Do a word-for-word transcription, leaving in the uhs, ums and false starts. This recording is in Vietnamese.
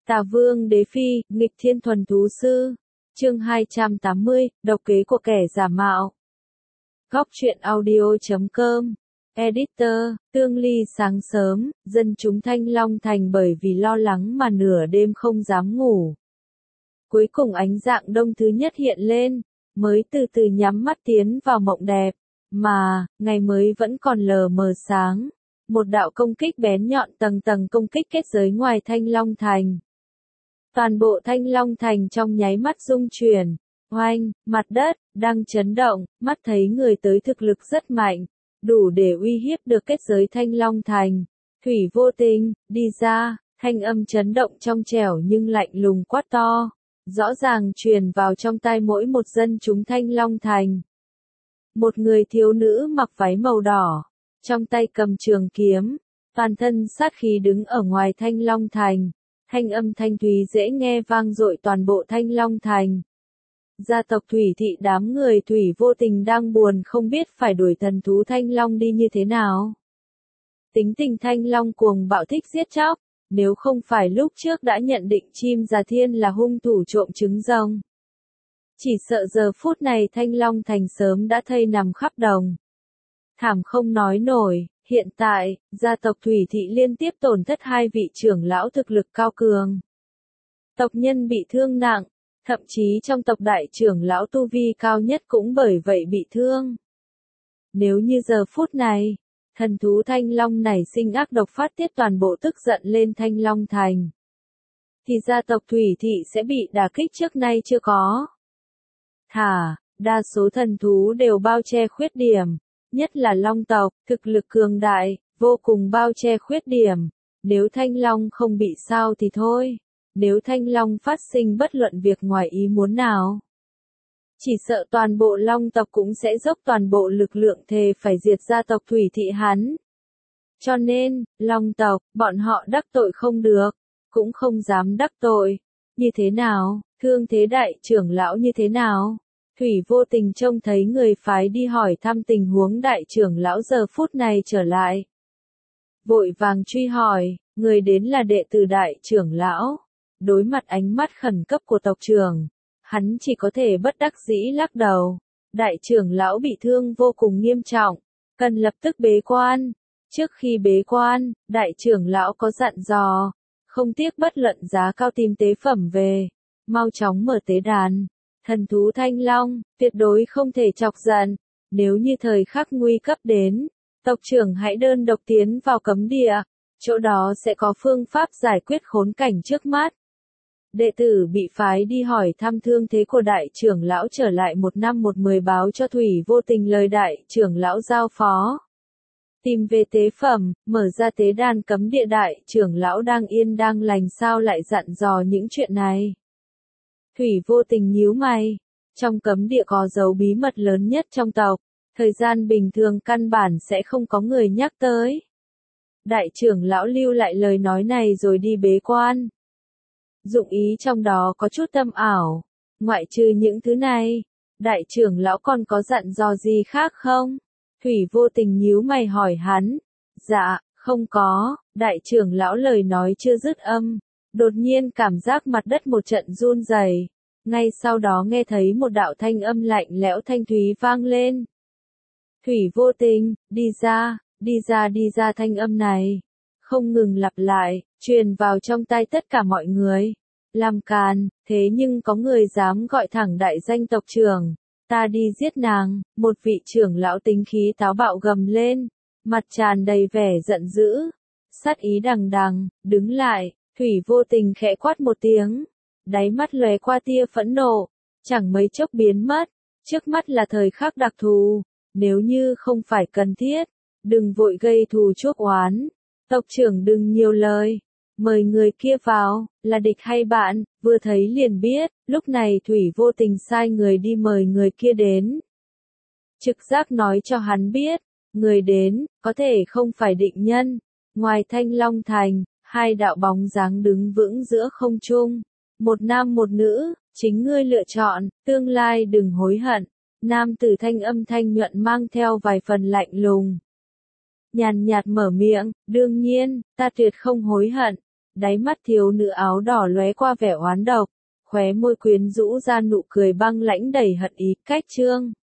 Tà Vương Đế Phi, nghịch thiên thuần thú sư. Chương hai trăm tám mươi, độc kế của kẻ giả mạo. Góc truyện audio chấm com. Editor, Tương Ly. Sáng sớm, dân chúng Thanh Long Thành bởi vì lo lắng mà nửa đêm không dám ngủ. Cuối cùng ánh dạng đông thứ nhất hiện lên, mới từ từ nhắm mắt tiến vào mộng đẹp, mà, ngày mới vẫn còn lờ mờ sáng. Một đạo công kích bén nhọn tầng tầng công kích kết giới ngoài Thanh Long Thành. Toàn bộ Thanh Long Thành trong nháy mắt rung chuyển, oanh, mặt đất, đang chấn động, mắt thấy người tới thực lực rất mạnh, đủ để uy hiếp được kết giới Thanh Long Thành. Thủy Vô Tình, đi ra, thanh âm chấn động trong trẻo nhưng lạnh lùng quát to, rõ ràng truyền vào trong tai mỗi một dân chúng Thanh Long Thành. Một người thiếu nữ mặc váy màu đỏ, trong tay cầm trường kiếm, toàn thân sát khí đứng ở ngoài Thanh Long Thành. Thanh âm thanh thúy dễ nghe vang dội toàn bộ Thanh Long Thành. Gia tộc Thủy Thị đám người Thủy Vô Tình đang buồn không biết phải đuổi thần thú Thanh Long đi như thế nào. Tính tình Thanh Long cuồng bạo thích giết chóc, nếu không phải lúc trước đã nhận định chim già thiên là hung thủ trộm trứng rồng. Chỉ sợ giờ phút này Thanh Long Thành sớm đã thây nằm khắp đồng. Thảm không nói nổi. Hiện tại, gia tộc Thủy Thị liên tiếp tổn thất hai vị trưởng lão thực lực cao cường. Tộc nhân bị thương nặng, thậm chí trong tộc đại trưởng lão tu vi cao nhất cũng bởi vậy bị thương. Nếu như giờ phút này, thần thú Thanh Long nảy sinh ác độc phát tiết toàn bộ tức giận lên Thanh Long Thành, thì gia tộc Thủy Thị sẽ bị đả kích trước nay chưa có. Thả, đa số thần thú đều bao che khuyết điểm. Nhất là Long tộc, thực lực cường đại, vô cùng bao che khuyết điểm. Nếu Thanh Long không bị sao thì thôi. Nếu Thanh Long phát sinh bất luận việc ngoài ý muốn nào, chỉ sợ toàn bộ Long tộc cũng sẽ dốc toàn bộ lực lượng thề phải diệt gia tộc Thủy Thị hắn. Cho nên, Long tộc, bọn họ đắc tội không được, cũng không dám đắc tội. Như thế nào, thương thế đại trưởng lão như thế nào? Thủy Vô Tình trông thấy người phái đi hỏi thăm tình huống đại trưởng lão giờ phút này trở lại. Vội vàng truy hỏi, người đến là đệ tử đại trưởng lão. Đối mặt ánh mắt khẩn cấp của tộc trưởng, hắn chỉ có thể bất đắc dĩ lắc đầu. Đại trưởng lão bị thương vô cùng nghiêm trọng, cần lập tức bế quan. Trước khi bế quan, đại trưởng lão có dặn dò, không tiếc bất luận giá cao tìm tế phẩm về, mau chóng mở tế đàn. Thần thú Thanh Long, tuyệt đối không thể chọc giận. Nếu như thời khắc nguy cấp đến, tộc trưởng hãy đơn độc tiến vào cấm địa. Chỗ đó sẽ có phương pháp giải quyết khốn cảnh trước mắt. Đệ tử bị phái đi hỏi thăm thương thế của đại trưởng lão trở lại một năm một mười báo cho Thủy Vô Tình lời đại trưởng lão giao phó. Tìm về tế phẩm, mở ra tế đàn cấm địa. Đại trưởng lão đang yên đang lành sao lại dặn dò những chuyện này. Thủy Vô Tình nhíu mày, trong cấm địa có dấu bí mật lớn nhất trong tộc, thời gian bình thường căn bản sẽ không có người nhắc tới. Đại trưởng lão lưu lại lời nói này rồi đi bế quan. Dụng ý trong đó có chút tâm ảo, ngoại trừ những thứ này, đại trưởng lão còn có dặn dò gì khác không? Thủy Vô Tình nhíu mày hỏi hắn. Dạ, không có. Đại trưởng lão lời nói chưa dứt âm, đột nhiên cảm giác mặt đất một trận run rẩy, ngay sau đó nghe thấy một đạo thanh âm lạnh lẽo thanh thúy vang lên. Thủy Vô Tình, đi ra, đi ra đi ra. Thanh âm này không ngừng lặp lại, truyền vào trong tai tất cả mọi người. Làm càn, thế nhưng có người dám gọi thẳng đại danh tộc trưởng, ta đi giết nàng. Một vị trưởng lão tính khí táo bạo gầm lên, mặt tràn đầy vẻ giận dữ, sát ý đằng đằng. Đứng lại. Thủy Vô Tình khẽ quát một tiếng, đáy mắt lóe qua tia phẫn nộ, chẳng mấy chốc biến mất. Trước mắt là thời khắc đặc thù, nếu như không phải cần thiết, đừng vội gây thù chuốc oán. Tộc trưởng đừng nhiều lời, mời người kia vào, là địch hay bạn, vừa thấy liền biết. Lúc này Thủy Vô Tình sai người đi mời người kia đến. Trực giác nói cho hắn biết, người đến, có thể không phải định nhân. Ngoài Thanh Long Thành, hai đạo bóng dáng đứng vững giữa không trung. Một nam một nữ, chính ngươi lựa chọn, tương lai đừng hối hận. Nam tử thanh âm thanh nhuận mang theo vài phần lạnh lùng. Nhàn nhạt mở miệng, đương nhiên, ta tuyệt không hối hận. Đáy mắt thiếu nữ áo đỏ lóe qua vẻ oán độc, khóe môi quyến rũ ra nụ cười băng lãnh đầy hận ý. Cách chương